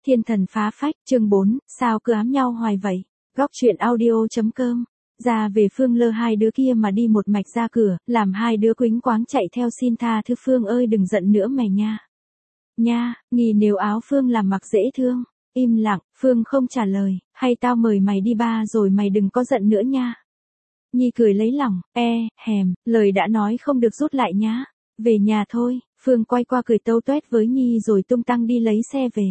Thiên thần phá phách, chương 4, sao cứ ám nhau hoài vậy? Góc truyện audio.com. Ra về Phương lơ hai đứa kia mà đi một mạch ra cửa, làm hai đứa quính quáng chạy theo xin tha thứ Phương ơi đừng giận nữa mày nha. Nha, Nghi nếu áo Phương làm mặc dễ thương. Im lặng, Phương không trả lời, hay tao mời mày đi ba rồi mày đừng có giận nữa nha. Nhi cười lấy lòng, lời đã nói không được rút lại nhá. Về nhà thôi, Phương quay qua cười tâu tuét với Nhi rồi tung tăng đi lấy xe về.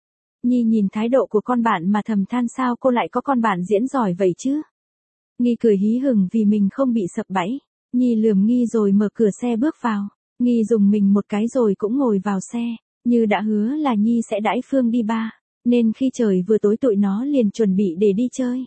Nhi nhìn thái độ của con bạn mà thầm than sao cô lại có con bạn diễn giỏi vậy chứ. Nghi cười hí hửng vì mình không bị sập bẫy. Nhi lườm Nghi rồi mở cửa xe bước vào. Nghi dùng mình một cái rồi cũng ngồi vào xe. Như đã hứa là Nhi sẽ đãi Phương đi ba. Nên khi trời vừa tối tụi nó liền chuẩn bị để đi chơi.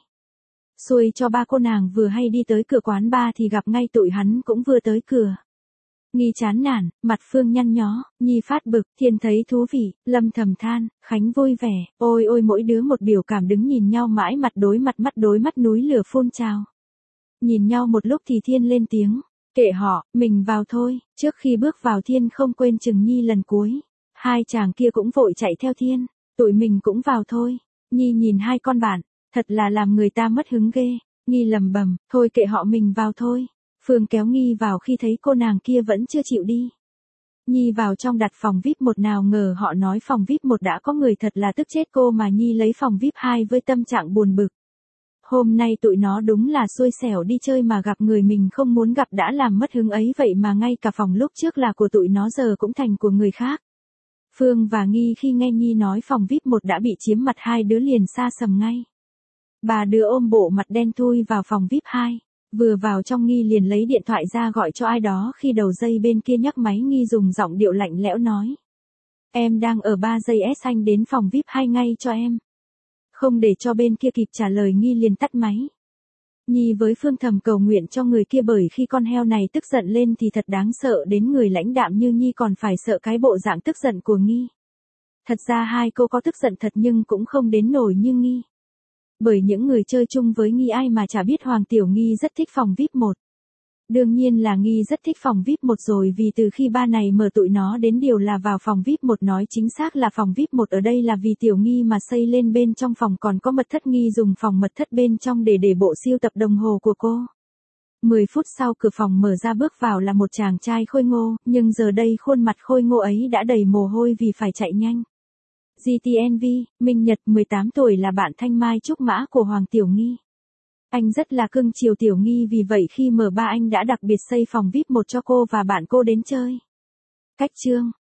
Xui cho ba cô nàng vừa hay đi tới cửa quán ba thì gặp ngay tụi hắn cũng vừa tới cửa. Nghi chán nản, mặt Phương nhăn nhó, Nhi phát bực, Thiên thấy thú vị, Lâm thầm than, Khánh vui vẻ, ôi ôi mỗi đứa một biểu cảm đứng nhìn nhau mãi mặt đối mắt núi lửa phun trào. Nhìn nhau một lúc thì Thiên lên tiếng, kệ họ, mình vào thôi, trước khi bước vào Thiên không quên chừng Nhi lần cuối. Hai chàng kia cũng vội chạy theo Thiên, tụi mình cũng vào thôi. Nhi nhìn hai con bạn, thật là làm người ta mất hứng ghê. Nhi lầm bầm, thôi kệ họ mình vào thôi. Phương kéo Nghi vào khi thấy cô nàng kia vẫn chưa chịu đi. Nhi vào trong đặt phòng VIP 1 nào ngờ họ nói phòng VIP 1 đã có người thật là tức chết cô mà Nhi lấy phòng VIP 2 với tâm trạng buồn bực. Hôm nay tụi nó đúng là xui xẻo đi chơi mà gặp người mình không muốn gặp đã làm mất hứng ấy vậy mà ngay cả phòng lúc trước là của tụi nó giờ cũng thành của người khác. Phương và Nghi khi nghe Nhi nói phòng VIP 1 đã bị chiếm mặt hai đứa liền xa sầm ngay. Bà đứa ôm bộ mặt đen thui vào phòng VIP 2. Vừa vào trong Nghi liền lấy điện thoại ra gọi cho ai đó khi đầu dây bên kia nhấc máy Nghi dùng giọng điệu lạnh lẽo nói. Em đang ở 3 giây anh đến phòng VIP 2 ngay cho em. Không để cho bên kia kịp trả lời Nghi liền tắt máy. Nhi với Phương thầm cầu nguyện cho người kia bởi khi con heo này tức giận lên thì thật đáng sợ đến người lãnh đạm như Nhi còn phải sợ cái bộ dạng tức giận của Nghi. Thật ra hai cô có tức giận thật nhưng cũng không đến nổi như Nghi. Bởi những người chơi chung với Nghi ai mà chả biết Hoàng Tiểu Nghi rất thích phòng VIP 1. Đương nhiên là Nghi rất thích phòng VIP 1 rồi vì từ khi ba này mở tụi nó đến điều là vào phòng VIP 1 nói chính xác là phòng VIP 1 ở đây là vì Tiểu Nghi mà xây lên bên trong phòng còn có mật thất Nghi dùng phòng mật thất bên trong để bộ sưu tập đồng hồ của cô. 10 phút sau cửa phòng mở ra bước vào là một chàng trai khôi ngô, nhưng giờ đây khuôn mặt khôi ngô ấy đã đầy mồ hôi vì phải chạy nhanh. GTNV, Minh Nhật 18 tuổi là bạn thanh mai trúc mã của Hoàng Tiểu Nghi. Anh rất là cưng chiều Tiểu Nghi vì vậy khi mở ba anh đã đặc biệt xây phòng VIP 1 cho cô và bạn cô đến chơi. Cách chương